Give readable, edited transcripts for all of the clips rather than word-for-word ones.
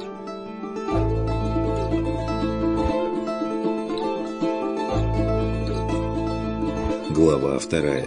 Глава 2.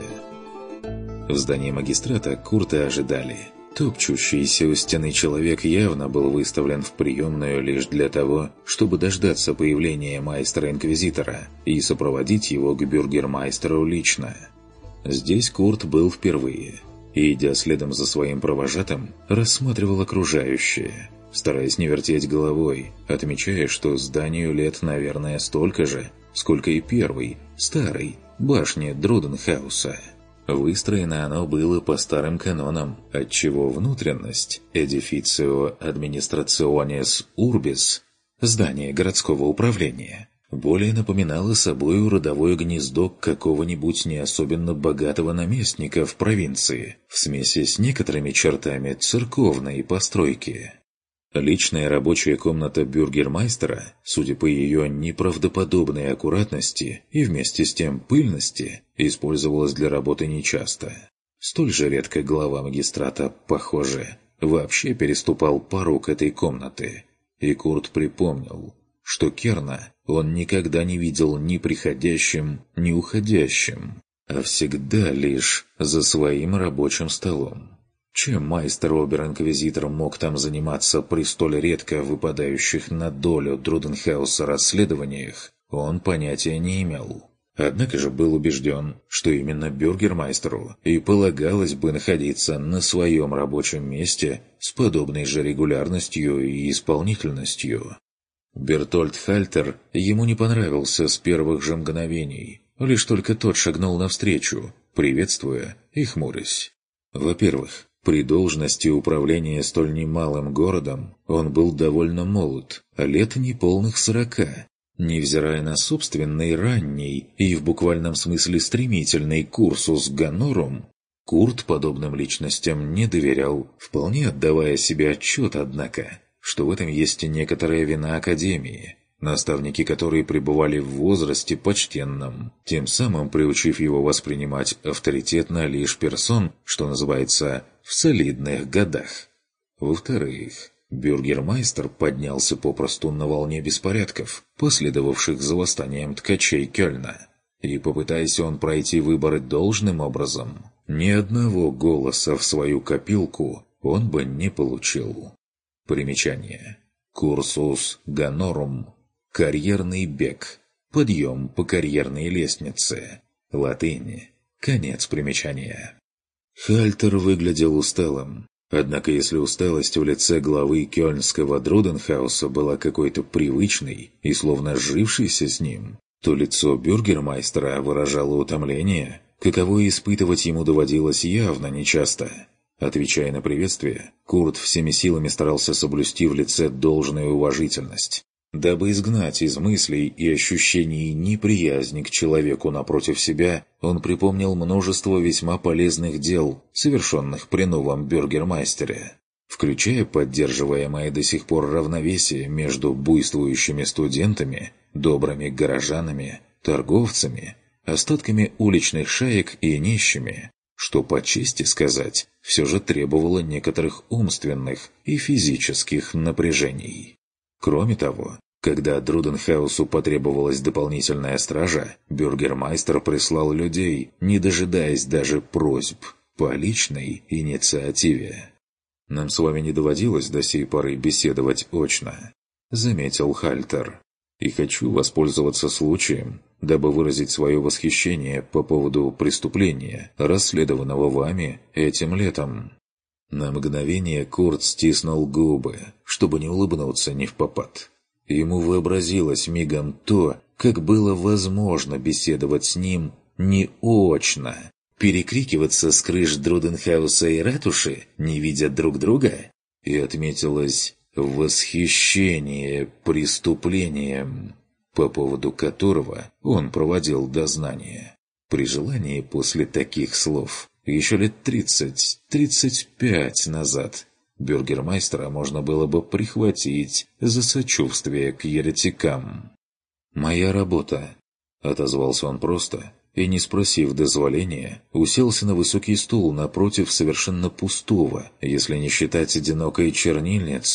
В здании магистрата Курта ожидали. Топчущийся у стены человек явно был выставлен в приемную лишь для того, чтобы дождаться появления майстра-инквизитора и сопроводить его к бюргермайстеру лично. Здесь Курт был впервые, и, идя следом за своим провожатым, рассматривал окружающее, стараясь не вертеть головой, отмечая, что зданию лет, наверное, столько же, сколько и первой, старой, башне Друденхауса. Выстроено оно было по старым канонам, отчего внутренность «Edificio Administrationis Urbis» здание городского управления более напоминало собою родовое гнездо какого-нибудь не особенно богатого наместника в провинции, в смеси с некоторыми чертами церковной постройки. Личная рабочая комната бюргермайстера, судя по ее неправдоподобной аккуратности и вместе с тем пыльности, использовалась для работы нечасто. Столь же редко глава магистрата, похоже, вообще переступал порог этой комнаты. И Курт припомнил, что Керна он никогда не видел ни приходящим, ни уходящим, а всегда лишь за своим рабочим столом. Чем майстер-обер-инквизитор мог там заниматься при столь редко выпадающих на долю Друденхауса расследованиях, он понятия не имел. Однако же был убежден, что именно бюргермайстеру и полагалось бы находиться на своем рабочем месте с подобной же регулярностью и исполнительностью. Бертольд Хальтер ему не понравился с первых же мгновений, лишь только тот шагнул навстречу, приветствуя и хмурясь. Во-первых, при должности управления столь немалым городом он был довольно молод, лет неполных 40. Невзирая на собственный ранний и в буквальном смысле стремительный курсус гонорум, Курт подобным личностям не доверял, вполне отдавая себе отчет, однако, что в этом есть некоторая вина Академии, наставники которой пребывали в возрасте почтенном, тем самым приучив его воспринимать авторитетно лишь персон, что называется, в солидных годах. Во-вторых, бюргермайстер поднялся попросту на волне беспорядков, последовавших за восстанием ткачей Кёльна. И попытаясь он пройти выборы должным образом, ни одного голоса в свою копилку он бы не получил. Примечание. Курсус гонорум. Карьерный бег. Подъем по карьерной лестнице. Латынь. Конец примечания. Хальтер выглядел усталым. Однако если усталость в лице главы кёльнского Друденхауса была какой-то привычной и словно сжившейся с ним, то лицо бюргермайстера выражало утомление, каковое испытывать ему доводилось явно нечасто. Отвечая на приветствие, Курт всеми силами старался соблюсти в лице должную уважительность, дабы изгнать из мыслей и ощущений неприязнь к человеку напротив себя. Он припомнил множество весьма полезных дел, совершенных при новом бюргермайстере, включая поддерживаемое до сих пор равновесие между буйствующими студентами, добрыми горожанами, торговцами, остатками уличных шаек и нищими, что, по чести сказать, все же требовало некоторых умственных и физических напряжений. Кроме того, когда Друденхаусу потребовалась дополнительная стража, бюргермайстер прислал людей, не дожидаясь даже просьб, по личной инициативе. «Нам с вами не доводилось до сей поры беседовать очно», — заметил Хальтер. «И хочу воспользоваться случаем, дабы выразить свое восхищение по поводу преступления, расследованного вами этим летом». На мгновение Курт стиснул губы, чтобы не улыбнуться невпопад. Ему вообразилось мигом то, как было возможно беседовать с ним не очно, перекрикиваться с крыш Друденхауса и ратуши, не видя друг друга, и отметилось восхищение преступлением, по поводу которого он проводил дознание. При желании после таких слов, еще лет 30-35 назад, бюргермайстера можно было бы прихватить за сочувствие к еретикам. «Моя работа», — отозвался он просто, и, не спросив дозволения, уселся на высокий стул напротив совершенно пустого, если не считать одинокой чернильницы,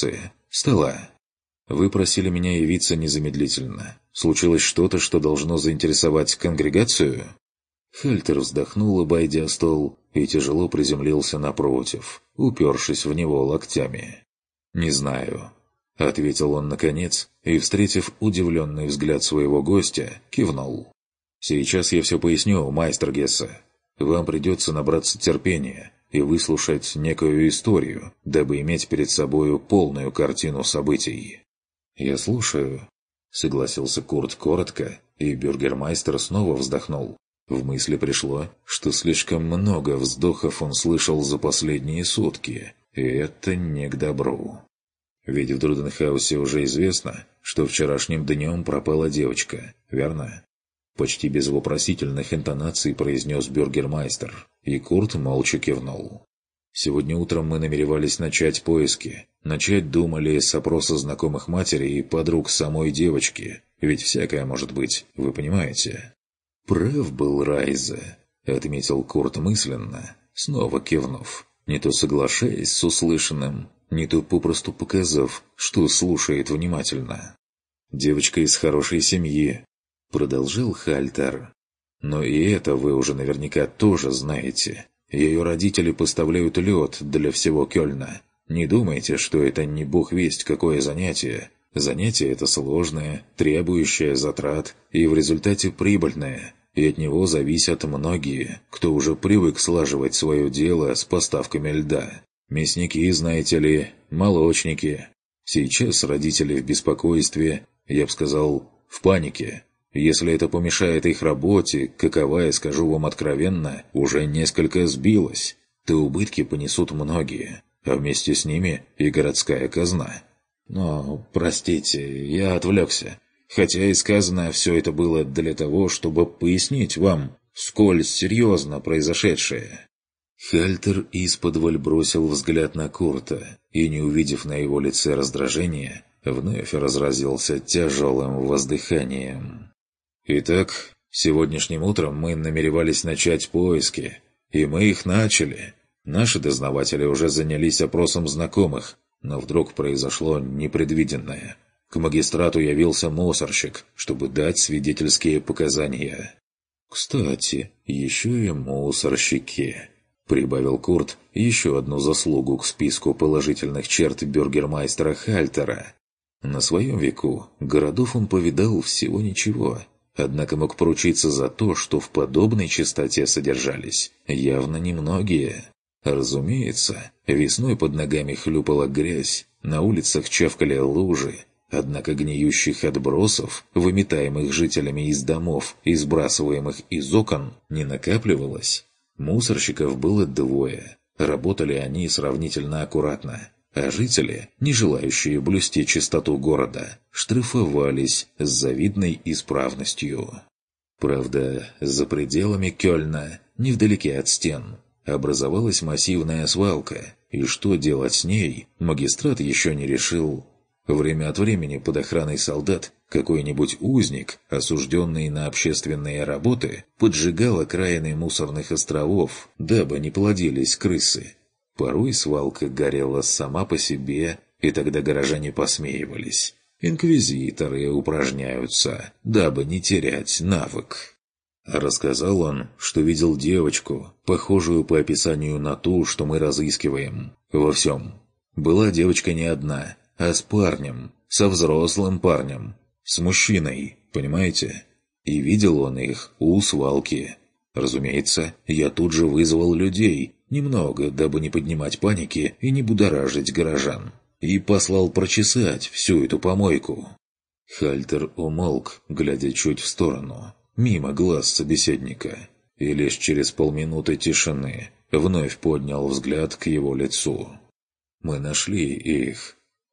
стола. Вы просили меня явиться незамедлительно. Случилось что-то, что должно заинтересовать конгрегацию?» Хальтер вздохнул, обойдя стол, и тяжело приземлился напротив, упершись в него локтями. «Не знаю», — ответил он наконец, и, встретив удивленный взгляд своего гостя, кивнул. «Сейчас я все поясню, майстер Гессе. Вам придется набраться терпения и выслушать некую историю, дабы иметь перед собою полную картину событий». «Я слушаю», — согласился Курт коротко, и бюргермайстер снова вздохнул. В мысли пришло, что слишком много вздохов он слышал за последние сутки, и это не к добру. Ведь в Друденхаусе уже известно, что вчерашним днем пропала девочка, верно? Почти без вопросительных интонаций произнес бюргермайстер, и Курт молча кивнул. «Сегодня утром мы намеревались начать поиски. Начать думали с опроса знакомых матери и подруг самой девочки, ведь всякое может быть, вы понимаете». «Прав был Райзе», — отметил Курт мысленно, снова кивнув, не то соглашаясь с услышанным, не то попросту показав, что слушает внимательно. «Девочка из хорошей семьи», — продолжил Хальтер. «Но и это вы уже наверняка тоже знаете. Ее родители поставляют лед для всего Кёльна. Не думайте, что это не бог весть какое занятие. Занятие это сложное, требующее затрат и в результате прибыльное. И от него зависят многие, кто уже привык слаживать свое дело с поставками льда. Мясники, знаете ли, молочники. Сейчас родители в беспокойстве, я бы сказал, в панике. Если это помешает их работе, каковая, скажу вам откровенно, уже несколько сбилась, то убытки понесут многие, а вместе с ними и городская казна. Но, простите, я отвлекся. Хотя и сказано все это было для того, чтобы пояснить вам, сколь серьезно произошедшее». Хальтер исподволь бросил взгляд на Курта и, не увидев на его лице раздражения, вновь разразился тяжелым воздыханием. «Итак, сегодняшним утром мы намеревались начать поиски, и мы их начали. Наши дознаватели уже занялись опросом знакомых, но вдруг произошло непредвиденное. К магистрату явился мусорщик, чтобы дать свидетельские показания». «Кстати, еще и мусорщики», — прибавил Курт еще одну заслугу к списку положительных черт бюргермайстера Хальтера. На своем веку городов он повидал всего ничего, однако мог поручиться за то, что в подобной чистоте содержались явно немногие. Разумеется, весной под ногами хлюпала грязь, на улицах чавкали лужи, однако гниющих отбросов, выметаемых жителями из домов и сбрасываемых из окон, не накапливалось. Мусорщиков было двое. Работали они сравнительно аккуратно, а жители, не желающие блюсти чистоту города, штрафовались с завидной исправностью. Правда, за пределами Кёльна, невдалеке от стен, образовалась массивная свалка, и что делать с ней, магистрат еще не решил. Время от времени под охраной солдат какой-нибудь узник, осужденный на общественные работы, поджигал окраины мусорных островов, дабы не плодились крысы. Порой свалка горела сама по себе, и тогда горожане посмеивались. Инквизиторы упражняются, дабы не терять навык. Рассказал он, что видел девочку, похожую по описанию на ту, что мы разыскиваем. Во всем. Была девочка не одна, а с парнем, со взрослым парнем, с мужчиной, понимаете? И видел он их у свалки. Разумеется, я тут же вызвал людей, немного, дабы не поднимать паники и не будоражить горожан, и послал прочесать всю эту помойку. Хальтер умолк, глядя чуть в сторону, мимо глаз собеседника, и лишь через полминуты тишины вновь поднял взгляд к его лицу. «Мы нашли их.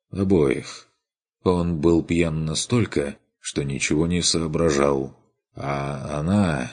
Обоих. Он был пьян настолько, что ничего не соображал. А она...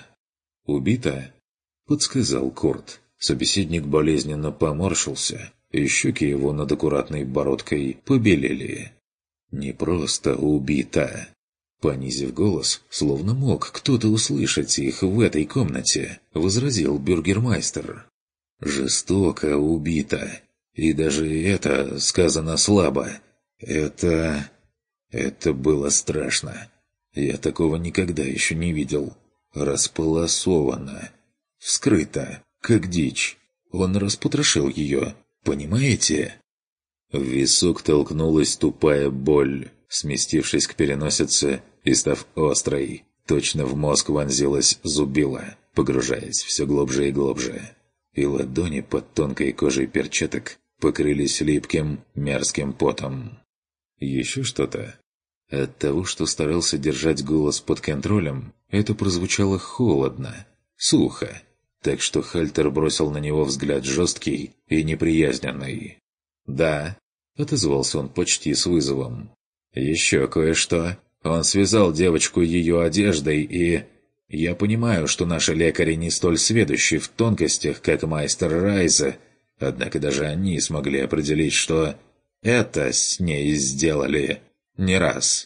убита?» — подсказал Курт. Собеседник болезненно поморщился, и щеки его над аккуратной бородкой побелели. «Не просто убита». Понизив голос, словно мог кто-то услышать их в этой комнате, возразил бюргермайстер. «Жестоко убита. И даже это сказано слабо. Это было страшно. Я такого никогда еще не видел. Располосовано. Вскрыто, как дичь. Он распотрошил ее. Понимаете? В висок толкнулась тупая боль, сместившись к переносице и став острой. Точно в мозг вонзилась зубила, погружаясь все глубже и глубже. И ладони под тонкой кожей перчаток покрылись липким, мерзким потом. Еще что-то? От того, что старался держать голос под контролем, это прозвучало холодно, сухо, так что Хальтер бросил на него взгляд жесткий и неприязненный. «Да», — отозвался он почти с вызовом. «Еще кое-что. Он связал девочку ее одеждой и... Я понимаю, что наши лекари не столь сведущи в тонкостях, как майстер Райза, однако даже они смогли определить, что это с ней сделали не раз.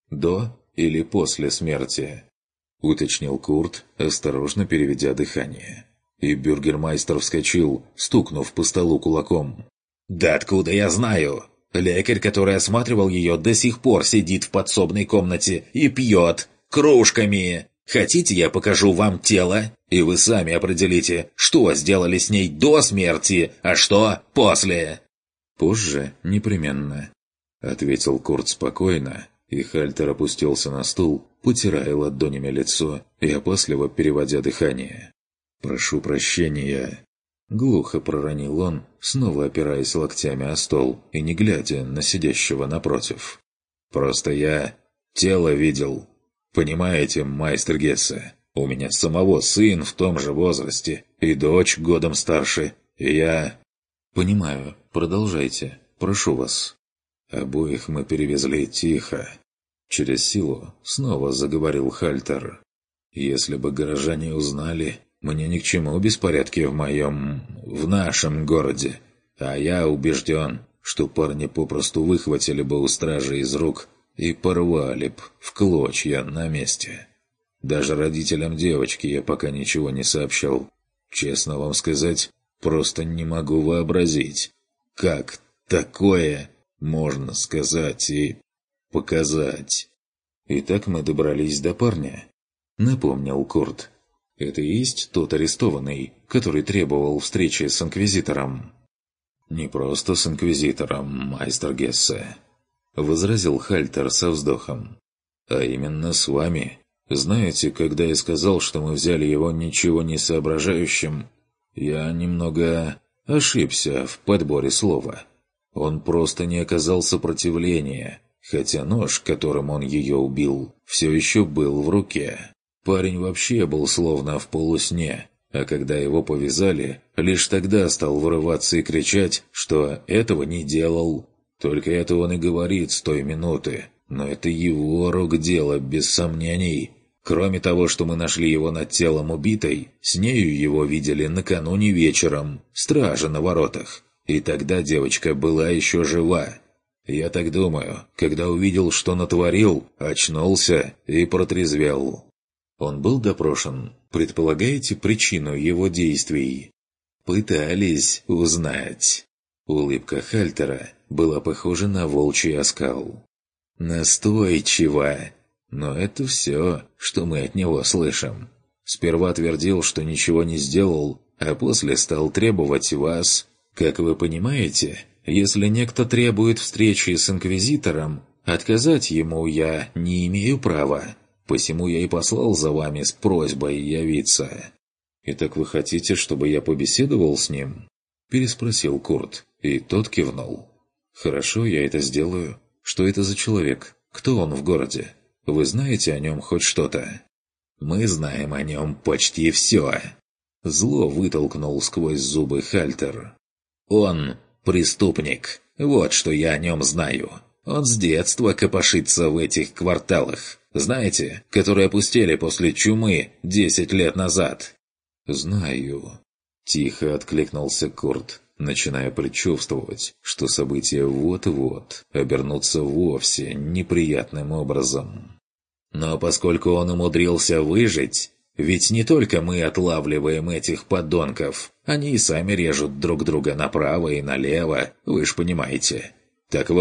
До или после смерти?» — уточнил Курт, осторожно переведя дыхание. И бюргермайстер вскочил, стукнув по столу кулаком. «Да откуда я знаю? Лекарь, который осматривал ее, до сих пор сидит в подсобной комнате и пьет кружками. Хотите, я покажу вам тело, и вы сами определите, что сделали с ней до смерти, а что после?» «Позже непременно», — ответил Курт спокойно, и Хальтер опустился на стул, потирая ладонями лицо и опасливо переводя дыхание. «Прошу прощения», — глухо проронил он, снова опираясь локтями о стол и не глядя на сидящего напротив. «Просто я тело видел. Понимаете, майстер Гессе, у меня самого сын в том же возрасте, и дочь годом старше, и я...» «Понимаю. Продолжайте. Прошу вас». «Обоих мы перевезли тихо». Через силу снова заговорил Хальтер. «Если бы горожане узнали, мне ни к чему беспорядки в нашем городе. А я убежден, что парни попросту выхватили бы у стражи из рук и порвали б в клочья на месте. Даже родителям девочки я пока ничего не сообщал. Честно вам сказать, просто не могу вообразить, как такое можно сказать и показать». «И так мы добрались до парня», — напомнил Курт. «Это и есть тот арестованный, который требовал встречи с Инквизитором?» «Не просто с Инквизитором, майстер Гессе», — возразил Хальтер со вздохом. «А именно с вами. Знаете, когда я сказал, что мы взяли его ничего не соображающим, я немного ошибся в подборе слова. Он просто не оказал сопротивления, хотя нож, которым он ее убил, все еще был в руке. Парень вообще был словно в полусне, а когда его повязали, лишь тогда стал вырываться и кричать, что этого не делал. Только это он и говорит с той минуты, но это его рук дело, без сомнений. Кроме того, что мы нашли его над телом убитой, с нею его видели накануне вечером, стража на воротах, и тогда девочка была еще жива. Я так думаю, когда увидел, что натворил, очнулся и протрезвел». «Он был допрошен? Предполагаете причину его действий?» «Пытались узнать». Улыбка Хальтера была похожа на волчий оскал. «Настойчиво. Но это все, что мы от него слышим. Сперва твердил, что ничего не сделал, а после стал требовать вас. Как вы понимаете, если некто требует встречи с Инквизитором, отказать ему я не имею права. Посему я и послал за вами с просьбой явиться». «Итак вы хотите, чтобы я побеседовал с ним?» – переспросил Курт, и тот кивнул. «Хорошо, я это сделаю. Что это за человек? Кто он в городе? Вы знаете о нем хоть что-то?» «Мы знаем о нем почти все», – зло вытолкнул сквозь зубы Хальтер. «Он преступник. Вот что я о нем знаю. Он с детства копошится в этих кварталах. Знаете, которые опустели после чумы 10 лет назад?» «Знаю», — тихо откликнулся Курт, начиная предчувствовать, что события вот-вот обернутся вовсе неприятным образом. «Но поскольку он умудрился выжить, ведь не только мы отлавливаем этих подонков, они и сами режут друг друга направо и налево, вы ж понимаете. Так вот,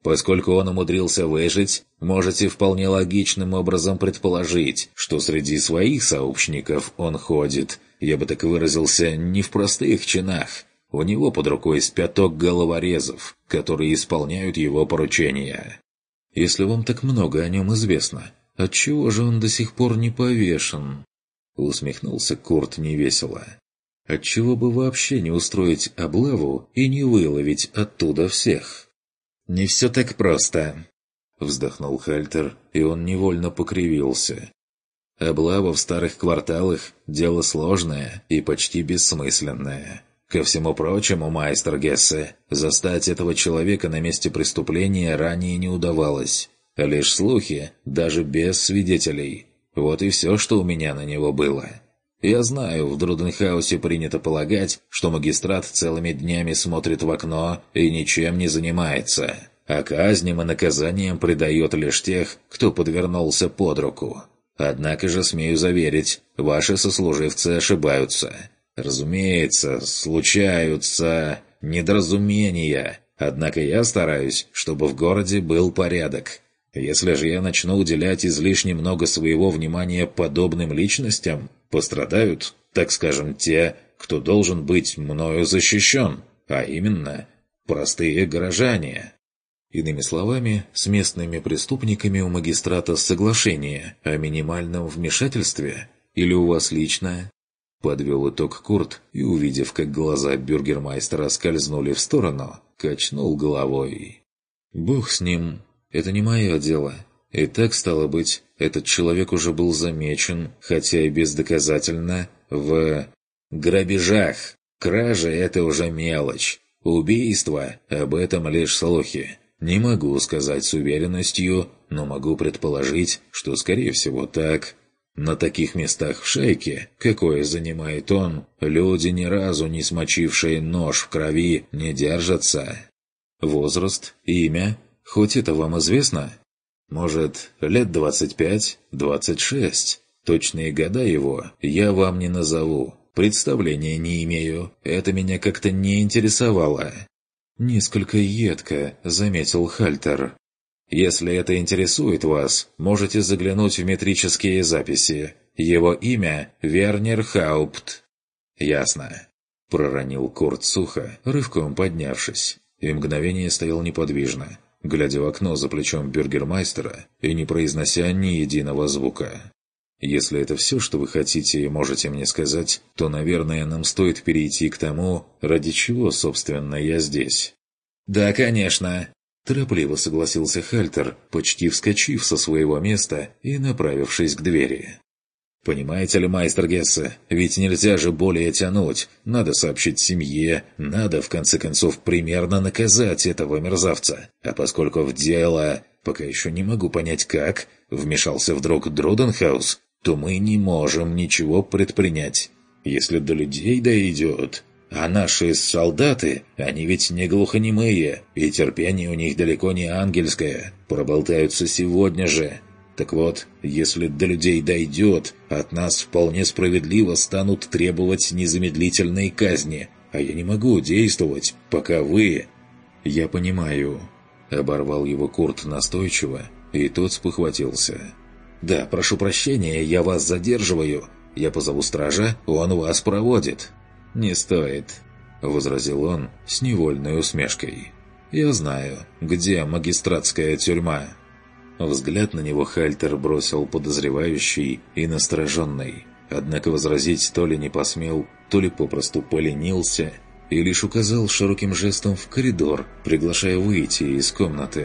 Поскольку он умудрился выжить, можете вполне логичным образом предположить, что среди своих сообщников он ходит, я бы так выразился, не в простых чинах. У него под рукой с пяток головорезов, которые исполняют его поручения. Если вам так много о нем известно, отчего же он до сих пор не повешен? Усмехнулся Курт невесело. Отчего бы вообще не устроить облаву и не выловить оттуда всех? «Не все так просто», — вздохнул Хальтер, и он невольно покривился. «Облава в старых кварталах — дело сложное и почти бессмысленное. Ко всему прочему, майстер Гессе, застать этого человека на месте преступления ранее не удавалось. Лишь слухи, даже без свидетелей. Вот и все, что у меня на него было. Я знаю, в Друденхаусе принято полагать, что магистрат целыми днями смотрит в окно и ничем не занимается, а казням и наказаниям предает лишь тех, кто подвернулся под руку. Однако же, смею заверить, ваши сослуживцы ошибаются. Разумеется, случаются недоразумения, однако я стараюсь, чтобы в городе был порядок. Если же я начну уделять излишне много своего внимания подобным личностям, пострадают, так скажем, те, кто должен быть мною защищен, а именно простые горожане. Иными словами, с местными преступниками у магистрата соглашение о минимальном вмешательстве? Или у вас лично? Подвел итог Курт и, увидев, как глаза бюргермайстера скользнули в сторону, качнул головой. «Бог с ним. Это не мое дело. И так, стало быть, этот человек уже был замечен, хотя и бездоказательно, в грабежах. Кража — это уже мелочь. Убийство — об этом лишь слухи. Не могу сказать с уверенностью, но могу предположить, что, скорее всего, так. На таких местах в шайке, какое занимает он, люди, ни разу не смочившие нож в крови, не держатся. Возраст, имя, хоть это вам известно? Может, лет 25-26? Точные года его я вам не назову. Представления не имею. Это меня как-то не интересовало. Несколько едко, заметил Хальтер. Если это интересует вас, можете заглянуть в метрические записи. Его имя Вернер Хаупт. Ясно. Проронил Курт сухо, рывком поднявшись, и мгновение стоял неподвижно, глядя в окно за плечом бюргермайстера и не произнося ни единого звука. «Если это все, что вы хотите и можете мне сказать, то, наверное, нам стоит перейти к тому, ради чего, собственно, я здесь». «Да, конечно», – торопливо согласился Хальтер, почти вскочив со своего места и направившись к двери. «Понимаете ли, майстер Гессе, ведь нельзя же более тянуть. Надо сообщить семье, надо, в конце концов, примерно наказать этого мерзавца. А поскольку в дело, пока еще не могу понять как, вмешался вдруг Друденхаус, то мы не можем ничего предпринять. Если до людей дойдет... А наши солдаты, они ведь не глухонемые, и терпение у них далеко не ангельское, проболтаются сегодня же». Так вот, если до людей дойдет, от нас вполне справедливо станут требовать незамедлительной казни, а я не могу действовать, пока вы... «Я понимаю», — оборвал его Курт настойчиво, и тот спохватился. «Да, прошу прощения, я вас задерживаю. Я позову стража, он вас проводит». «Не стоит», — возразил он с невольной усмешкой. «Я знаю, где магистратская тюрьма». Взгляд на него Хальтер бросил подозревающий и настороженный, однако возразить то ли не посмел, то ли попросту поленился, и лишь указал широким жестом в коридор, приглашая выйти из комнаты.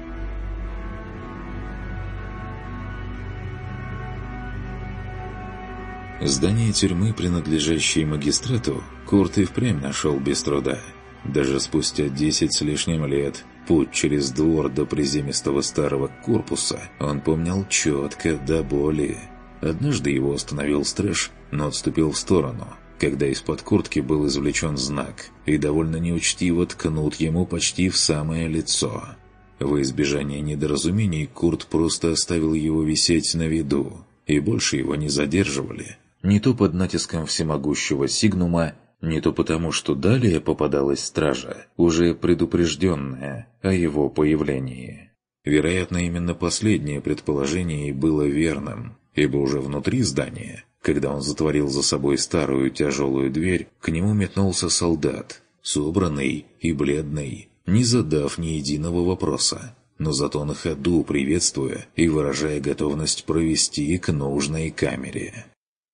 Здание тюрьмы, принадлежащей магистрату, Курт и впрямь нашел без труда. Даже спустя 10 с лишним лет путь через двор до приземистого старого корпуса он помнил четко до боли. Однажды его остановил страж, но отступил в сторону, когда из-под куртки был извлечен знак и довольно неучтиво ткнут ему почти в самое лицо. Во избежание недоразумений Курт просто оставил его висеть на виду, и больше его не задерживали. Не то под натиском всемогущего Сигнума, Не то потому, что далее попадалась стража, уже предупрежденная о его появлении. Вероятно, именно последнее предположение и было верным, ибо уже внутри здания, когда он затворил за собой старую тяжелую дверь, к нему метнулся солдат, собранный и бледный, не задав ни единого вопроса, но зато на ходу приветствуя и выражая готовность провести к нужной камере.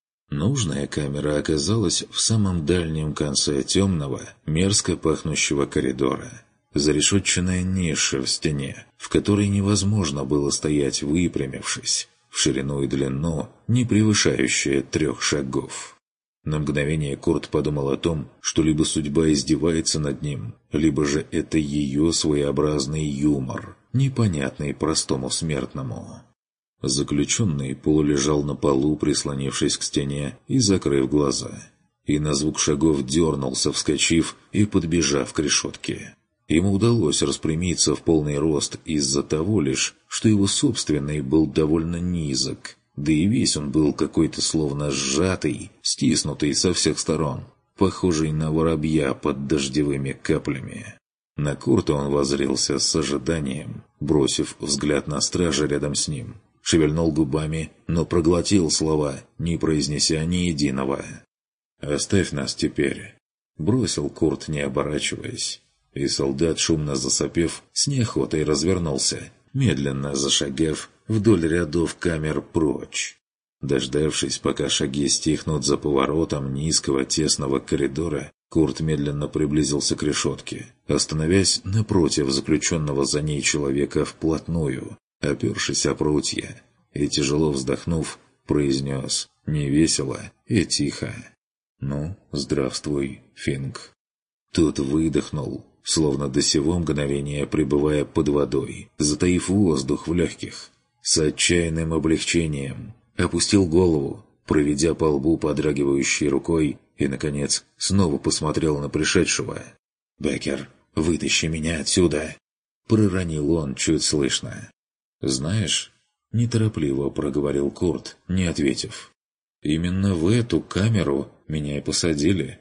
Нужная камера оказалась в самом дальнем конце темного, мерзко пахнущего коридора. Зарешетченная ниша в стене, в которой невозможно было стоять выпрямившись, в ширину и длину, не превышающая 3 шагов. На мгновение Курт подумал о том, что либо судьба издевается над ним, либо же это ее своеобразный юмор, непонятный простому смертному. Заключенный полулежал на полу, прислонившись к стене и закрыв глаза. И на звук шагов дернулся, вскочив и подбежав к решетке. Ему удалось распрямиться в полный рост из-за того лишь, что его собственный был довольно низок, да и весь он был какой-то словно сжатый, стиснутый со всех сторон, похожий на воробья под дождевыми каплями. На Курта он воззрился с ожиданием, бросив взгляд на стража рядом с ним. Шевельнул губами, но проглотил слова, не произнеся ни единого. «Оставь нас теперь», — бросил Курт, не оборачиваясь. И солдат, шумно засопев, с неохотой развернулся, медленно зашагав вдоль рядов камер прочь. Дождавшись, пока шаги стихнут за поворотом низкого тесного коридора, Курт медленно приблизился к решетке, остановясь напротив заключенного за ней человека вплотную, опершись о прутья, и, тяжело вздохнув, произнес невесело и тихо: «Ну, здравствуй, Финк». Тот выдохнул, словно до сего мгновения пребывая под водой, затаив воздух в легких, с отчаянным облегчением, опустил голову, проведя по лбу подрагивающей рукой, и, наконец, снова посмотрел на пришедшего. «Беккер, вытащи меня отсюда!» — проронил он чуть слышно. «Знаешь...» — неторопливо проговорил Курт, не ответив. «Именно в эту камеру меня и посадили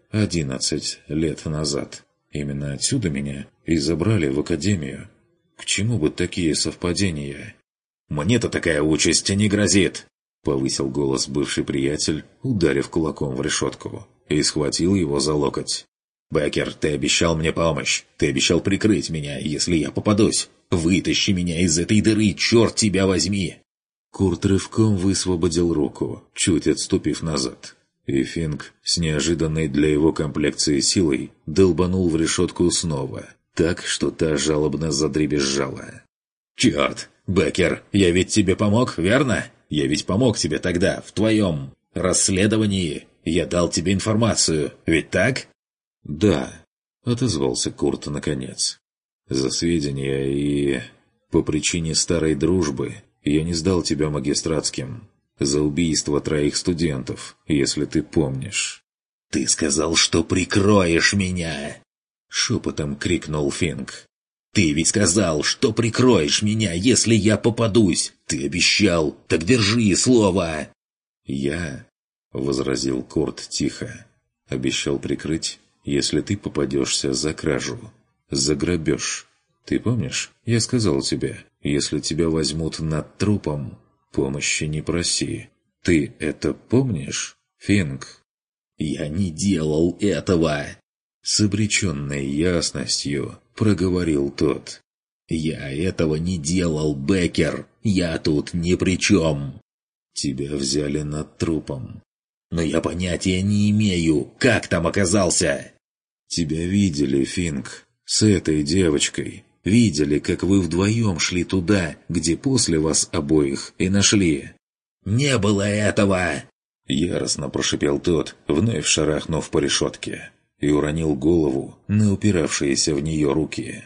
11 лет назад. Именно отсюда меня и забрали в академию. К чему бы такие совпадения?» «Мне-то такая участь не грозит!» — повысил голос бывший приятель, ударив кулаком в решетку, и схватил его за локоть. «Беккер, ты обещал мне помощь. Ты обещал прикрыть меня, если я попадусь. Вытащи меня из этой дыры, черт тебя возьми!» Курт рывком высвободил руку, чуть отступив назад. И Финк, с неожиданной для его комплекции силой, долбанул в решетку снова, так, что та жалобно задребезжала. «Черт! Беккер, я ведь тебе помог, верно? Я ведь помог тебе тогда, в твоем расследовании. Я дал тебе информацию, ведь так?» «Да», — отозвался Курт наконец. «За сведения и... по причине старой дружбы я не сдал тебя магистратским. За убийство 3 студентов, если ты помнишь». «Ты сказал, что прикроешь меня!» — шепотом крикнул Финк. «Ты ведь сказал, что прикроешь меня, если я попадусь! Ты обещал, так держи слово!» «Я...» — возразил Курт тихо. «Обещал прикрыть, если ты попадешься за кражу, за грабеж. Ты помнишь, я сказал тебе, если тебя возьмут над трупом, помощи не проси. Ты это помнишь, Финк?» «Я не делал этого!» С обреченной ясностью проговорил тот. «Я этого не делал, Беккер! Я тут ни при чем!» «Тебя взяли над трупом». «Но я понятия не имею, как там оказался!» «Тебя видели, Финк, с этой девочкой. Видели, как вы вдвоем шли туда, где после вас обоих и нашли». «Не было этого!» Яростно прошипел тот, вновь шарахнув по решетке, и уронил голову на упиравшиеся в нее руки.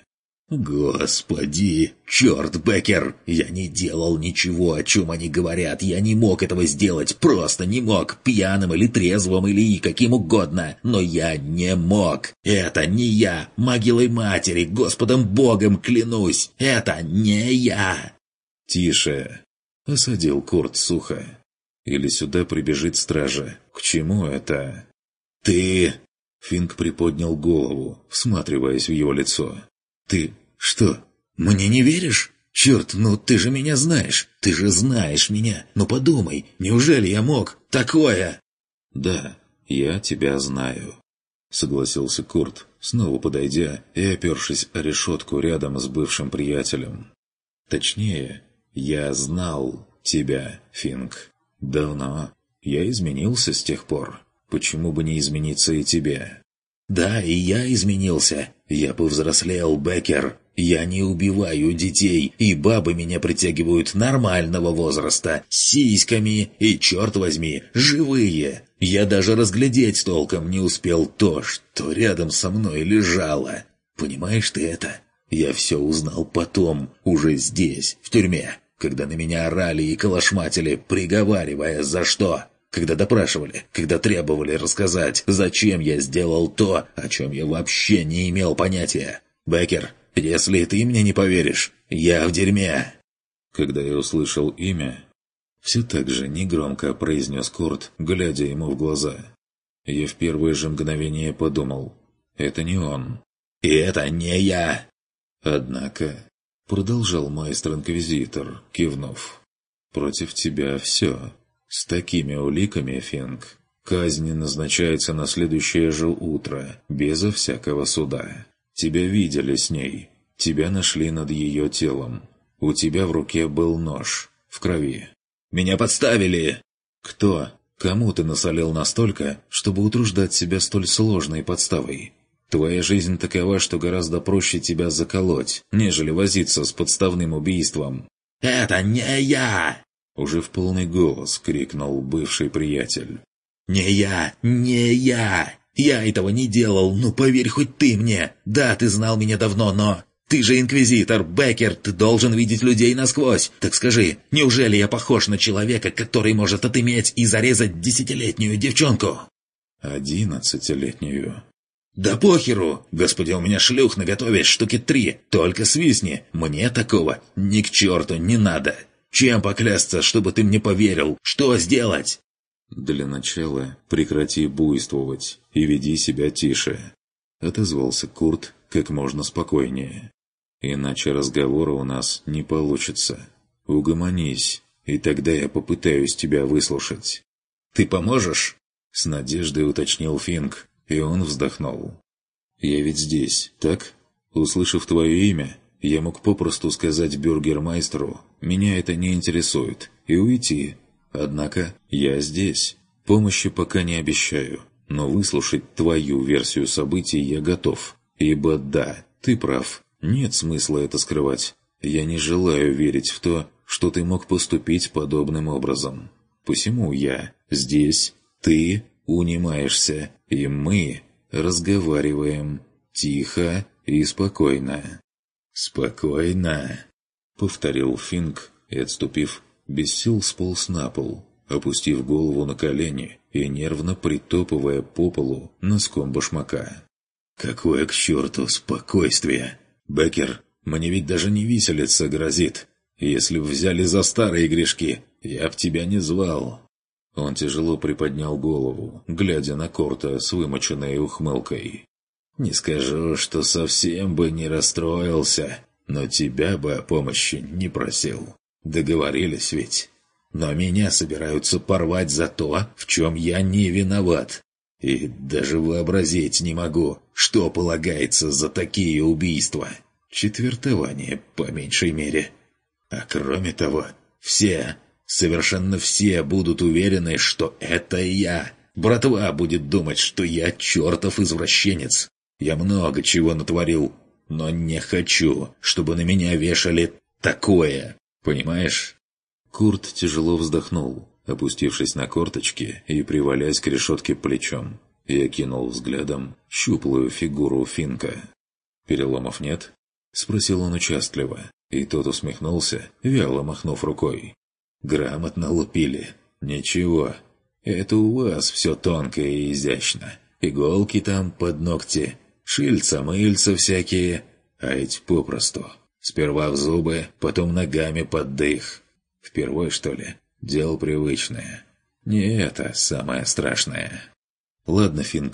«Господи! Черт, Беккер! Я не делал ничего, о чем они говорят. Я не мог этого сделать, просто не мог. Пьяным или трезвым, или каким угодно. Но я не мог. Это не я. Могилой матери, Господом Богом клянусь. Это не я!» «Тише!» — осадил Курт сухо. «Или сюда прибежит стража. К чему это?» «Ты...» Финк приподнял голову, всматриваясь в его лицо. «Ты что, мне не веришь? Черт, ну ты же меня знаешь! Ты же знаешь меня! Ну подумай, неужели я мог такое?» «Да, я тебя знаю», — согласился Курт, снова подойдя и опершись о решетку рядом с бывшим приятелем. «Точнее, я знал тебя, Финк. Давно. Я изменился с тех пор. Почему бы не измениться и тебе?» «Да, и я изменился. Я повзрослел, Беккер. Я не убиваю детей, и бабы меня притягивают нормального возраста, с сиськами и, черт возьми, живые. Я даже разглядеть толком не успел то, что рядом со мной лежало. Понимаешь ты это? Я все узнал потом, уже здесь, в тюрьме, когда на меня орали и калашматили, приговаривая за что?» Когда допрашивали, когда требовали рассказать, зачем я сделал то, о чем я вообще не имел понятия. Беккер, если ты мне не поверишь, я в дерьме. Когда я услышал имя, все так же негромко произнес Курт, глядя ему в глаза. Я в первое же мгновение подумал, это не он. И это не я. Однако, продолжал майстер-инквизитор, кивнув, против тебя все. С такими уликами, Финк, казнь назначается на следующее же утро, безо всякого суда. Тебя видели с ней, тебя нашли над ее телом. У тебя в руке был нож, в крови. Меня подставили! Кто? Кому ты насолил настолько, чтобы утруждать себя столь сложной подставой? Твоя жизнь такова, что гораздо проще тебя заколоть, нежели возиться с подставным убийством. «Это не я!» Уже в полный голос крикнул бывший приятель. «Не я! Не я! Я этого не делал, ну поверь хоть ты мне! Да, ты знал меня давно, но... Ты же инквизитор, Беккер, ты должен видеть людей насквозь! Так скажи, неужели я похож на человека, который может отыметь и зарезать 10-летнюю девчонку?» 11-летнюю. «Да похеру! Господи, у меня шлюх наготове штуки 3, только свистни! Мне такого ни к черту не надо!» Чем поклясться, чтобы ты мне поверил? Что сделать?» «Для начала прекрати буйствовать и веди себя тише», — отозвался Курт как можно спокойнее. «Иначе разговора у нас не получится. Угомонись, и тогда я попытаюсь тебя выслушать». «Ты поможешь?» — с надеждой уточнил Финк, и он вздохнул. «Я ведь здесь, так? Услышав твое имя, я мог попросту сказать бюргермайстеру, меня это не интересует, и уйти. Однако я здесь. Помощи пока не обещаю, но выслушать твою версию событий я готов. Ибо да, ты прав, нет смысла это скрывать. Я не желаю верить в то, что ты мог поступить подобным образом. Посему я здесь, ты унимаешься, и мы разговариваем тихо и спокойно. «Спокойно», — повторил Финк и, отступив, без сил сполз на пол, опустив голову на колени и нервно притопывая по полу носком башмака. «Какое к черту спокойствие! Беккер, мне ведь даже не виселица грозит. Если б взяли за старые грешки, я б тебя не звал». Он тяжело приподнял голову, глядя на Корта с вымоченной ухмылкой. «Не скажу, что совсем бы не расстроился, но тебя бы о помощи не просил. Договорились ведь. Но меня собираются порвать за то, в чем я не виноват. И даже вообразить не могу, что полагается за такие убийства. Четвертование, по меньшей мере. А кроме того, все, совершенно все будут уверены, что это я. Братва будет думать, что я чертов извращенец. Я много чего натворил, но не хочу, чтобы на меня вешали такое. Понимаешь?» Курт тяжело вздохнул, опустившись на корточки и привалясь к решетке плечом, и окинул взглядом щуплую фигуру Финка. «Переломов нет?» — спросил он участливо, и тот усмехнулся, вяло махнув рукой. «Грамотно лупили. Ничего, это у вас все тонко и изящно. Иголки там под ногти, шильца-мыльца всякие, а эти попросту. Сперва в зубы, потом ногами под дых. Впервой, что ли? Дело привычное. Не это самое страшное». «Ладно, Финк,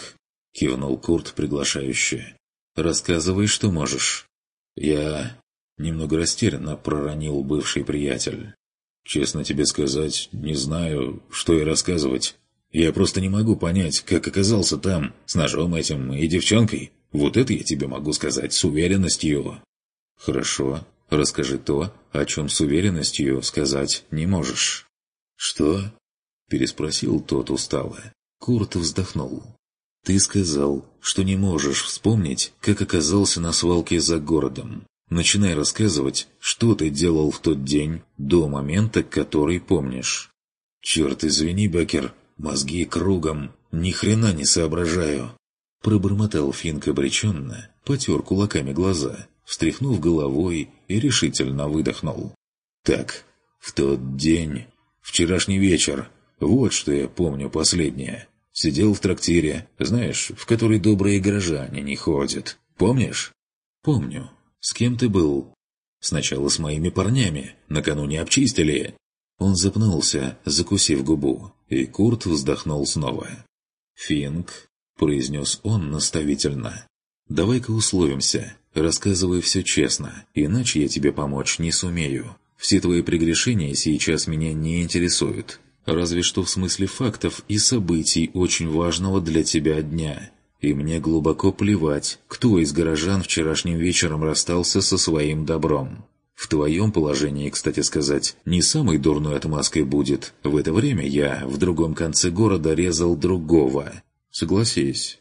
— кивнул Курт приглашающе. «Рассказывай, что можешь». «Я...» — немного растерянно проронил бывший приятель. «Честно тебе сказать, не знаю, что и рассказывать. Я просто не могу понять, как оказался там, с ножом этим и девчонкой. Вот это я тебе могу сказать с уверенностью». «Хорошо, расскажи то, о чем с уверенностью сказать не можешь». «Что?» — переспросил тот устало. Курт вздохнул. «Ты сказал, что не можешь вспомнить, как оказался на свалке за городом. Начинай рассказывать, что ты делал в тот день, до момента, который помнишь». «Черт, извини, Беккер, мозги кругом, ни хрена не соображаю». Пробормотал Финк обреченно, потер кулаками глаза, встряхнув головой и решительно выдохнул. «Так, в тот день, вчерашний вечер, вот что я помню последнее. Сидел в трактире, знаешь, в который добрые горожане не ходят. Помнишь?» «Помню. С кем ты был?» «Сначала с моими парнями. Накануне обчистили». Он запнулся, закусив губу, и Курт вздохнул снова. «Финк», — произнес он наставительно, — «давай-ка условимся. Рассказывай все честно, иначе я тебе помочь не сумею. Все твои прегрешения сейчас меня не интересуют. Разве что в смысле фактов и событий очень важного для тебя дня. И мне глубоко плевать, кто из горожан вчерашним вечером расстался со своим добром. В твоем положении, кстати сказать, не самой дурной отмазкой будет. В это время я в другом конце города резал другого. Согласись».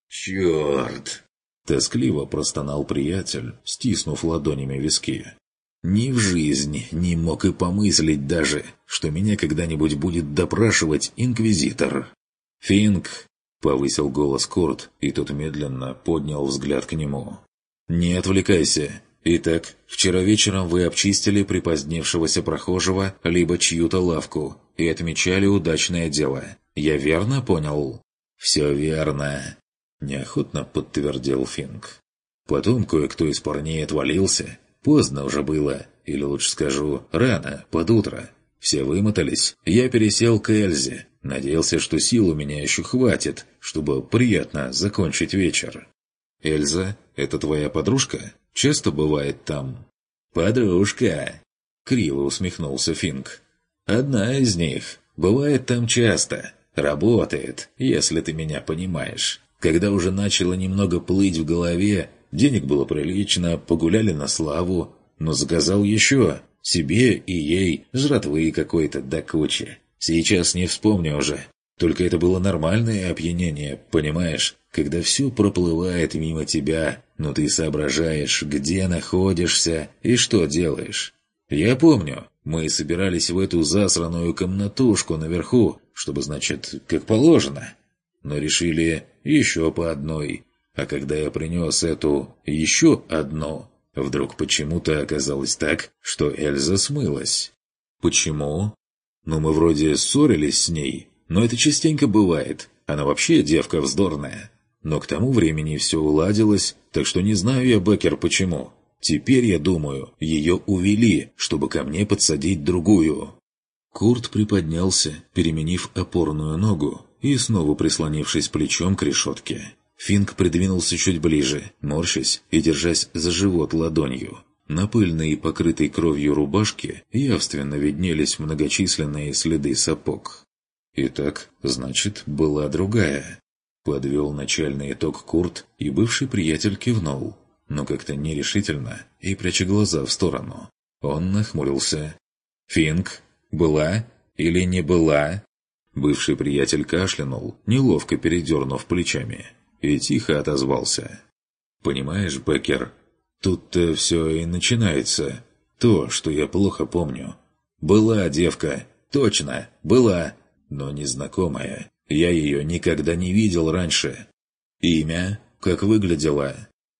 «Черт!» — тоскливо простонал приятель, стиснув ладонями виски. «Ни в жизни не мог и помыслить даже, что меня когда-нибудь будет допрашивать инквизитор». «Финк!» — повысил голос Курт, и тот медленно поднял взгляд к нему. «Не отвлекайся. Итак, вчера вечером вы обчистили припозднившегося прохожего либо чью-то лавку и отмечали удачное дело. Я верно понял?» «Все верно», — неохотно подтвердил Финк. «Потом кое-кто из парней отвалился. Поздно уже было, или лучше скажу, рано, под утро. Все вымотались. Я пересел к Эльзе. Надеялся, что сил у меня еще хватит, чтобы приятно закончить вечер». «Эльза, это твоя подружка? Часто бывает там?» «Подружка!» — криво усмехнулся Финк. «Одна из них. Бывает там часто. Работает, если ты меня понимаешь. Когда уже начало немного плыть в голове, денег было прилично, погуляли на славу, но заказал еще, себе и ей, жратвы какой-то до кучи. Сейчас не вспомню уже. Только это было нормальное опьянение, понимаешь, когда все проплывает мимо тебя, но ты соображаешь, где находишься и что делаешь. Я помню, мы собирались в эту засраную комнатушку наверху, чтобы, значит, как положено. Но решили еще по одной. А когда я принес эту еще одну, вдруг почему-то оказалось так, что Эльза смылась. Почему? Ну, мы вроде ссорились с ней, но это частенько бывает. Она вообще девка вздорная. Но к тому времени все уладилось, так что не знаю я, Беккер, почему. Теперь, я думаю, ее увели, чтобы ко мне подсадить другую». Курт приподнялся, переменив опорную ногу и снова прислонившись плечом к решетке. Финк придвинулся чуть ближе, морщась и держась за живот ладонью. На пыльной и покрытой кровью рубашке явственно виднелись многочисленные следы сапог. «Итак, значит, была другая». Подвел начальный итог Курт, и бывший приятель кивнул, но как-то нерешительно и пряча глаза в сторону. Он нахмурился. «Финк, была или не была?» Бывший приятель кашлянул, неловко передернув плечами, и тихо отозвался. «Понимаешь, Беккер, тут-то все и начинается. То, что я плохо помню. Была девка, точно, была, но незнакомая. Я ее никогда не видел раньше. Имя? Как выглядела?»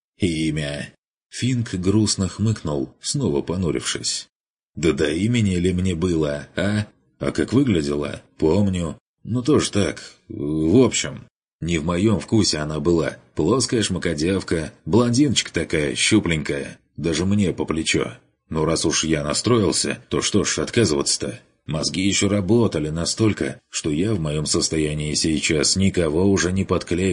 «Имя?» Финк грустно хмыкнул, снова понурившись. «Да до имени ли мне было, а? А как выглядела? Помню. Ну тоже так. В общем, не в моем вкусе она была. Плоская шмакодявка, блондиночка такая, щупленькая. Даже мне по плечо. Но раз уж я настроился, то что ж отказываться-то? Мозги еще работали настолько, что я в моем состоянии сейчас никого уже не подклею.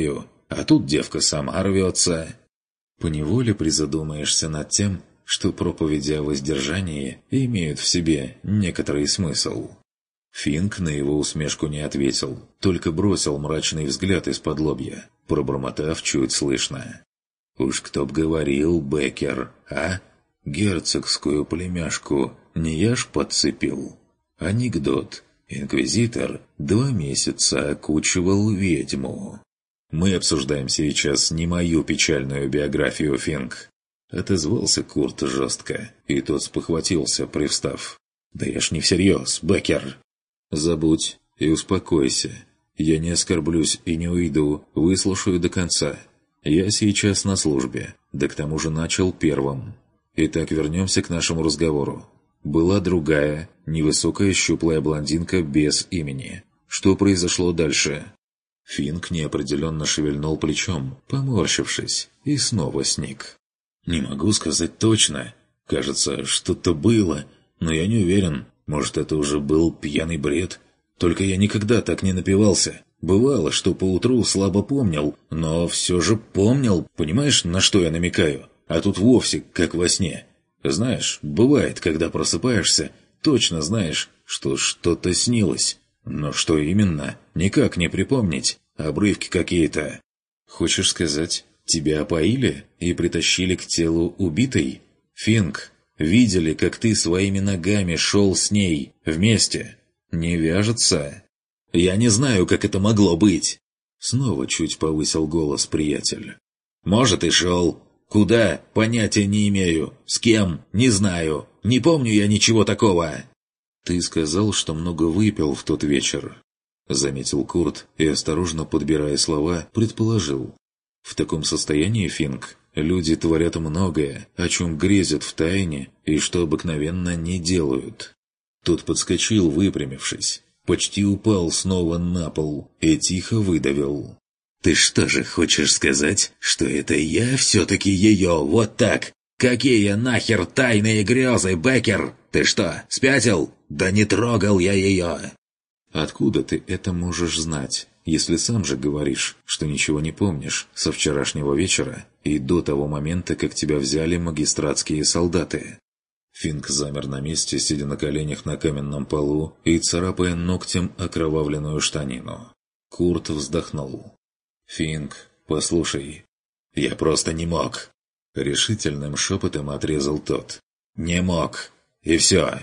А тут девка сама рвется. Поневоле призадумаешься над тем, что проповеди о воздержании имеют в себе некоторый смысл. Финк на его усмешку не ответил, только бросил мрачный взгляд из-под лобья, пробормотав чуть слышно. «Уж кто б говорил, Беккер, а? Герцогскую племяшку не я ж подцепил? Анекдот. Инквизитор 2 месяца окучивал ведьму». «Мы обсуждаем сейчас не мою печальную биографию, Финк», — отозвался Курт жестко, и тот спохватился, привстав. «Да я ж не всерьез, Беккер!» «Забудь и успокойся. Я не оскорблюсь и не уйду, выслушаю до конца. Я сейчас на службе, да к тому же начал первым. Итак, вернемся к нашему разговору. Была другая, невысокая щуплая блондинка без имени. Что произошло дальше?» Финк неопределенно шевельнул плечом, поморщившись, и снова сник. «Не могу сказать точно. Кажется, что-то было, но я не уверен. Может, это уже был пьяный бред? Только я никогда так не напивался. Бывало, что поутру слабо помнил, но все же помнил, понимаешь, на что я намекаю? А тут вовсе как во сне. Знаешь, бывает, когда просыпаешься, точно знаешь, что что-то снилось. Но что именно, никак не припомнить. Обрывки какие-то. Хочешь сказать, тебя опоили и притащили к телу убитой? Финк, видели, как ты своими ногами шел с ней вместе? Не вяжется? Я не знаю, как это могло быть. Снова чуть повысил голос приятель. Может, и шел. Куда? Понятия не имею. С кем? Не знаю. Не помню я ничего такого. Ты сказал, что много выпил в тот вечер. Заметил Курт и, осторожно подбирая слова, предположил. В таком состоянии, Финк, люди творят многое, о чем грезят в тайне и что обыкновенно не делают. Тот подскочил, выпрямившись, почти упал снова на пол и тихо выдавил. «Ты что же хочешь сказать, что это я все-таки ее вот так? Какие нахер тайные грезы, Беккер? Ты что, спятил? Да не трогал я ее!» «Откуда ты это можешь знать, если сам же говоришь, что ничего не помнишь со вчерашнего вечера и до того момента, как тебя взяли магистратские солдаты?» Финк замер на месте, сидя на коленях на каменном полу и царапая ногтем окровавленную штанину. Курт вздохнул. «Финк, послушай, я просто не мог!» Решительным шепотом отрезал тот. «Не мог! И все!»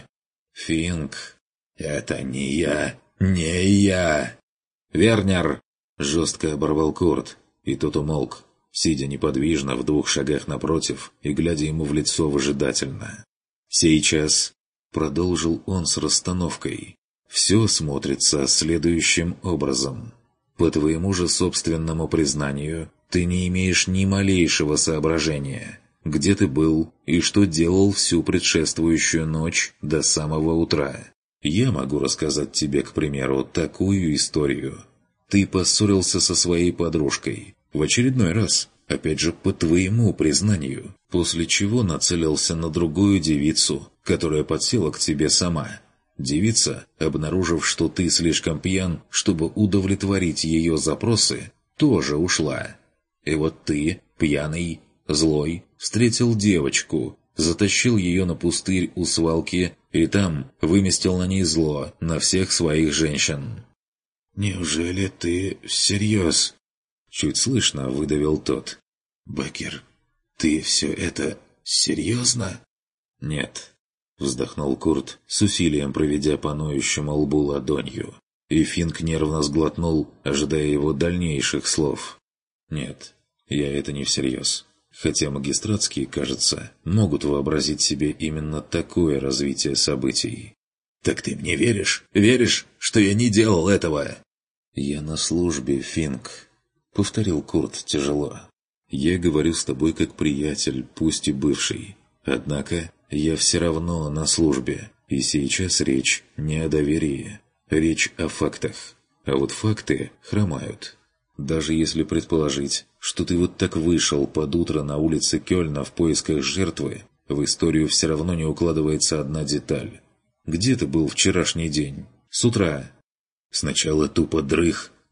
«Финк, это не я! Не я!» «Вернер!» — жестко оборвал Курт, и тот умолк, сидя неподвижно в 2 шагах напротив и глядя ему в лицо выжидательно. «Сейчас», — продолжил он с расстановкой, — «все смотрится следующим образом. По твоему же собственному признанию, ты не имеешь ни малейшего соображения, где ты был и что делал всю предшествующую ночь до самого утра. Я могу рассказать тебе, к примеру, такую историю. Ты поссорился со своей подружкой в очередной раз, опять же по твоему признанию, после чего нацелился на другую девицу, которая подсела к тебе сама. Девица, обнаружив, что ты слишком пьян, чтобы удовлетворить ее запросы, тоже ушла. И вот ты, пьяный, злой, встретил девочку, затащил ее на пустырь у свалки и там выместил на ней зло на всех своих женщин. «Неужели ты всерьез?» Чуть слышно выдавил тот. «Беккер, ты все это серьезно?» «Нет», — вздохнул Курт, с усилием проведя по ноющему лбу ладонью. И Финк нервно сглотнул, ожидая его дальнейших слов. «Нет, я это не всерьез. Хотя магистратские, кажется, могут вообразить себе именно такое развитие событий». «Так ты мне веришь? Веришь, что я не делал этого?» «Я на службе, Финк», — повторил Курт тяжело. «Я говорю с тобой как приятель, пусть и бывший. Однако я все равно на службе, и сейчас речь не о доверии, речь о фактах. А вот факты хромают. Даже если предположить, что ты вот так вышел под утро на улице Кёльна в поисках жертвы, в историю все равно не укладывается одна деталь. Где ты был вчерашний день? С утра?» «Сначала тупо дрых,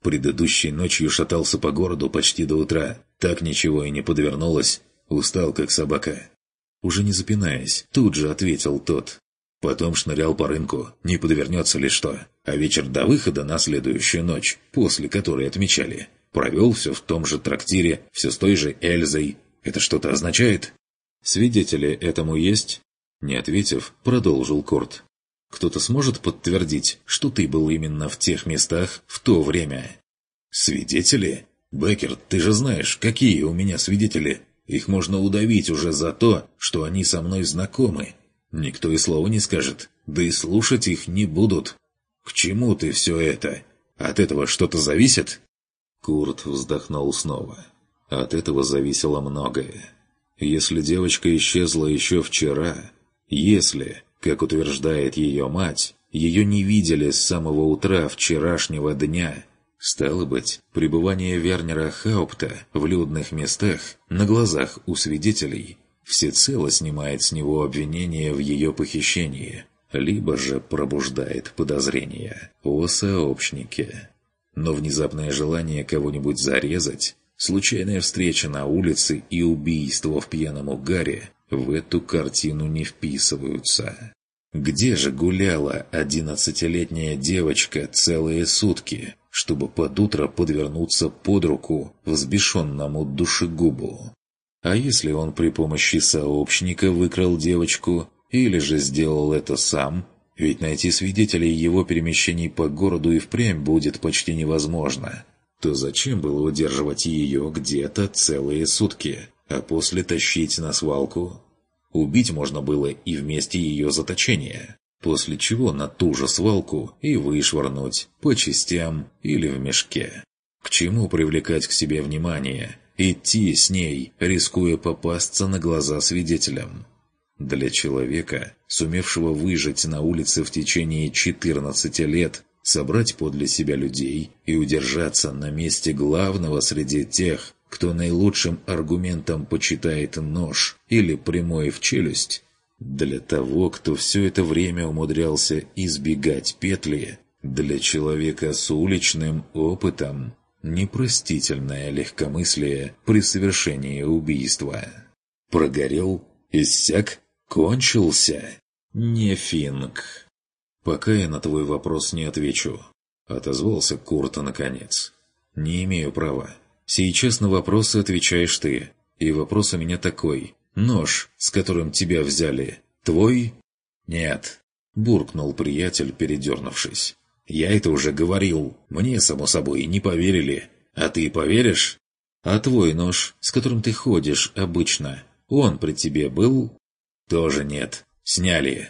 Предыдущей ночью шатался по городу почти до утра. Так ничего и не подвернулось. Устал, как собака. Уже не запинаясь, тут же ответил тот. Потом шнырял по рынку, не подвернется ли что. А вечер до выхода на следующую ночь, после которой отмечали, провел все в том же трактире, все с той же Эльзой. Это что-то означает? Свидетели этому есть? Не ответив, продолжил Курт. Кто-то сможет подтвердить, что ты был именно в тех местах в то время? Свидетели? Беккер, ты же знаешь, какие у меня свидетели. Их можно удавить уже за то, что они со мной знакомы. Никто и слова не скажет, да и слушать их не будут. К чему ты все это? От этого что-то зависит? Курт вздохнул снова. От этого зависело многое. Если девочка исчезла еще вчера, если, как утверждает ее мать, ее не видели с самого утра вчерашнего дня, стало быть, пребывание Вернера Хаупта в людных местах на глазах у свидетелей всецело снимает с него обвинение в ее похищении, либо же пробуждает подозрения о сообщнике. Но внезапное желание кого-нибудь зарезать, случайная встреча на улице и убийство в пьяном угаре в эту картину не вписываются. Где же гуляла 11-летняя девочка целые сутки, чтобы под утро подвернуться под руку взбешенному душегубу? А если он при помощи сообщника выкрал девочку, или же сделал это сам? Ведь найти свидетелей его перемещений по городу и впрямь будет почти невозможно. То зачем было удерживать ее где-то целые сутки, а после тащить на свалку? Убить можно было и в месте ее заточения, после чего на ту же свалку и вышвырнуть по частям или в мешке. К чему привлекать к себе внимание? Идти с ней, рискуя попасться на глаза свидетелям. Для человека, сумевшего выжить на улице в течение 14 лет, собрать подле себя людей и удержаться на месте главного среди тех, кто наилучшим аргументом почитает нож или прямой в челюсть, для того, кто все это время умудрялся избегать петли, для человека с уличным опытом, непростительное легкомыслие при совершении убийства. Прогорел, иссяк, кончился. Не Финк. «Пока я на твой вопрос не отвечу», — отозвался Курт наконец. «Не имею права. Сейчас на вопросы отвечаешь ты. И вопрос у меня такой. Нож, с которым тебя взяли, твой?» «Нет», — буркнул приятель, передернувшись. «Я это уже говорил. Мне, само собой, не поверили. А ты поверишь? А твой нож, с которым ты ходишь обычно, он при тебе был?» «Тоже нет. Сняли».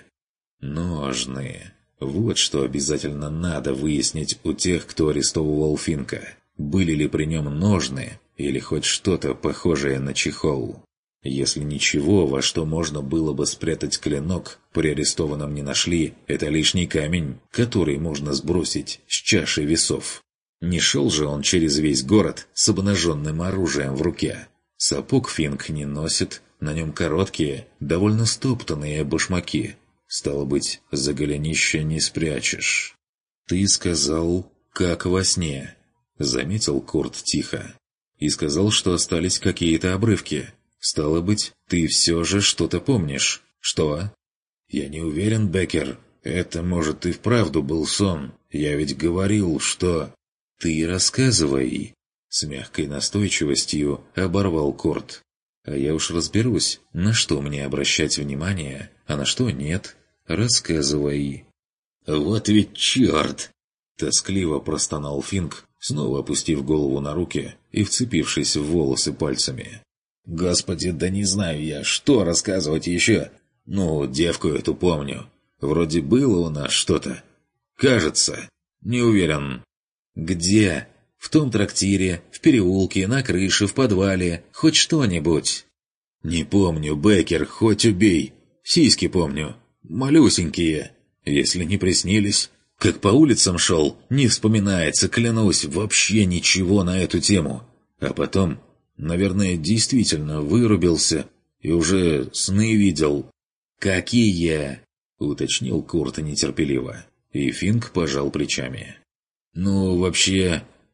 «Ножны. Вот что обязательно надо выяснить у тех, кто арестовывал Финка. Были ли при нем ножны или хоть что-то похожее на чехол? Если ничего, во что можно было бы спрятать клинок, при арестованном не нашли, это лишний камень, который можно сбросить с чаши весов. Не шел же он через весь город с обнаженным оружием в руке. Сапог Финк не носит, на нем короткие, довольно стоптанные башмаки. Стало быть, за голенища не спрячешь. «Ты сказал, как во сне», — заметил Курт тихо. «И сказал, что остались какие-то обрывки. Стало быть, ты все же что-то помнишь. Что?» «Я не уверен, Беккер. Это, может, и вправду был сон. Я ведь говорил, что...» «Ты рассказывай», — с мягкой настойчивостью оборвал Курт. «А я уж разберусь, на что мне обращать внимание, а на что нет. Рассказывай». «Вот ведь черт!» — тоскливо простонал Финк, снова опустив голову на руки и вцепившись в волосы пальцами. «Господи, да не знаю я, что рассказывать еще. Ну, девку эту помню. Вроде было у нас что-то. Кажется. Не уверен». «Где? В том трактире, в переулке, на крыше, в подвале. Хоть что-нибудь». «Не помню, Беккер, хоть убей. Сиськи помню. Малюсенькие. Если не приснились. Как по улицам шел, не вспоминается, клянусь, вообще ничего на эту тему. А потом, наверное, действительно вырубился и уже сны видел». «Какие?» — уточнил Курт нетерпеливо. И Финк пожал плечами. «Ну, вообще,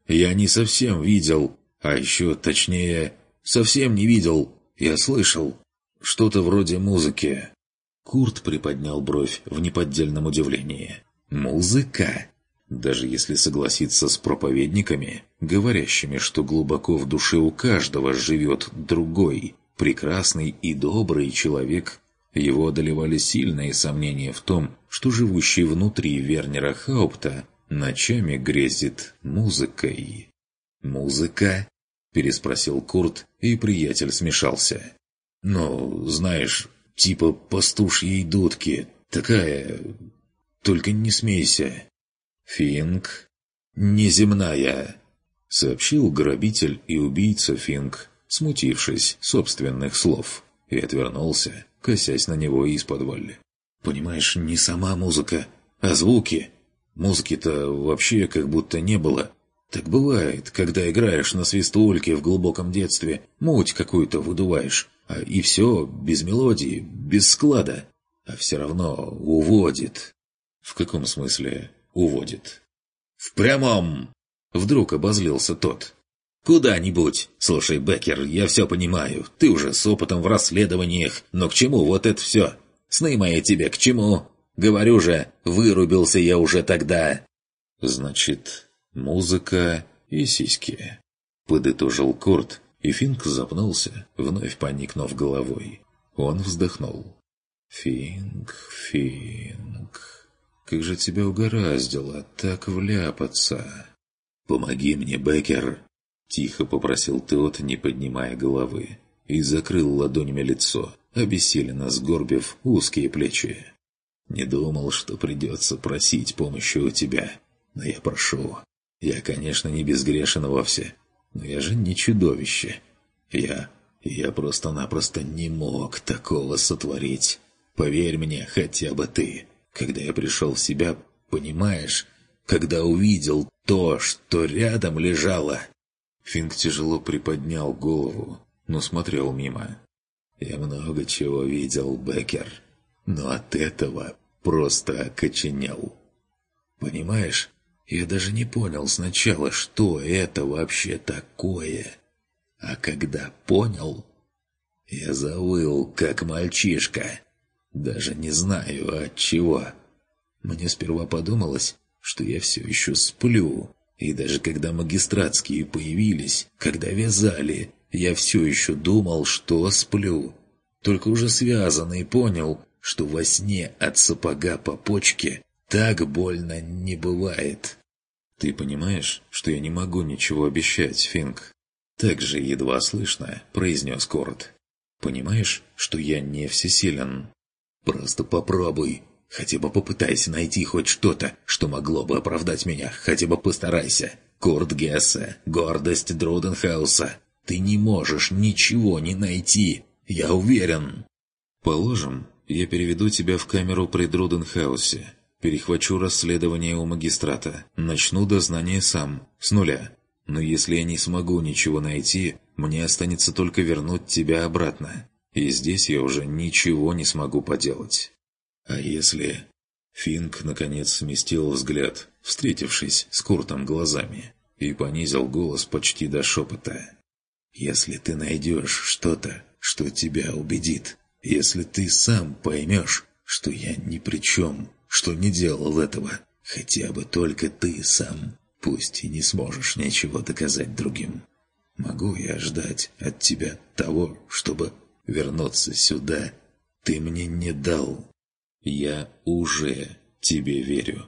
Я не совсем видел, а еще точнее, совсем не видел. Я слышал что-то вроде музыки». Курт приподнял бровь в неподдельном удивлении. «Музыка?» Даже если согласиться с проповедниками, говорящими, что глубоко в душе у каждого живет другой, прекрасный и добрый человек, его одолевали сильные сомнения в том, что живущий внутри Вернера Хаупта ночами грезит музыкой. «Музыка?» – переспросил Курт, и приятель смешался. «Ну, знаешь, типа пастушьей дудки, такая... Только не смейся». «Финк?» «Неземная», — сообщил грабитель и убийца Финк, смутившись собственных слов, и отвернулся, косясь на него исподволь. «Понимаешь, не сама музыка, а звуки. Музыки-то вообще как будто не было. Так бывает, когда играешь на свистульке в глубоком детстве, муть какую-то выдуваешь, и все без мелодии, без склада, а все равно уводит». «В каком смысле уводит?» «В прямом!» Вдруг обозлился тот. «Куда-нибудь. Слушай, Беккер, я все понимаю. Ты уже с опытом в расследованиях. Но к чему вот это все? Сны мои тебе к чему? Говорю же, вырубился я уже тогда». «Значит, музыка и сиськи», — подытожил Курт, и Финк запнулся, вновь поникнув головой. Он вздохнул. «Финк, Финк, как же тебя угораздило так вляпаться?» «Помоги мне, Беккер!» — тихо попросил тот, не поднимая головы, и закрыл ладонями лицо, обессиленно сгорбив узкие плечи. «Не думал, что придется просить помощи у тебя, но я прошу. Я, конечно, не безгрешен вовсе, но я же не чудовище. Я просто-напросто не мог такого сотворить. Поверь мне, хотя бы ты. Когда я пришел в себя, понимаешь, когда увидел то, что рядом лежало...» Финк тяжело приподнял голову, но смотрел мимо. «Я много чего видел, Беккер, но от этого просто окоченел. Понимаешь, я даже не понял сначала, что это вообще такое. А когда понял, я завыл, как мальчишка. Даже не знаю от чего. Мне сперва подумалось, что я все еще сплю. И даже когда магистратские появились, когда вязали, я все еще думал, что сплю. Только уже связанный понял, что во сне от сапога по почке так больно не бывает. Ты понимаешь, что я не могу ничего обещать, Финк?» Так же едва слышно произнес Курт. «Понимаешь, что я не всесилен?» «Просто попробуй. Хотя бы попытайся найти хоть что-то, что могло бы оправдать меня. Хотя бы постарайся. Курт Гессе, гордость Друденхауса. Ты не можешь ничего не найти. Я уверен». «Положим, я переведу тебя в камеру при Друденхаусе. Перехвачу расследование у магистрата. Начну дознание сам, с нуля. Но если я не смогу ничего найти, мне останется только вернуть тебя обратно. И здесь я уже ничего не смогу поделать. А если...» Финк, наконец, сместил взгляд, встретившись с Куртом глазами, и понизил голос почти до шепота. «Если ты найдешь что-то, что тебя убедит, если ты сам поймешь, что я ни при чем, что не делал этого, хотя бы только ты сам, пусть и не сможешь ничего доказать другим, могу я ждать от тебя того, чтобы вернуться сюда? Ты мне не дал». «Я уже тебе верю.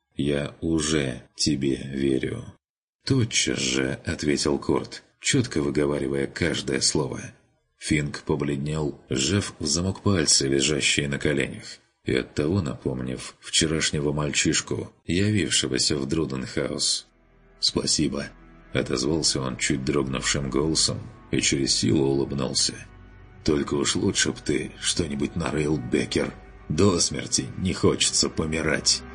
Я уже тебе верю». Тотчас же ответил Курт, четко выговаривая каждое слово. Финк побледнел, сжав в замок пальцы, лежащие на коленях, и оттого напомнив вчерашнего мальчишку, явившегося в Друденхаус. «Спасибо», — отозвался он чуть дрогнувшим голосом и через силу улыбнулся. «Только уж лучше б ты что-нибудь нарыл, Беккер. До смерти не хочется помирать».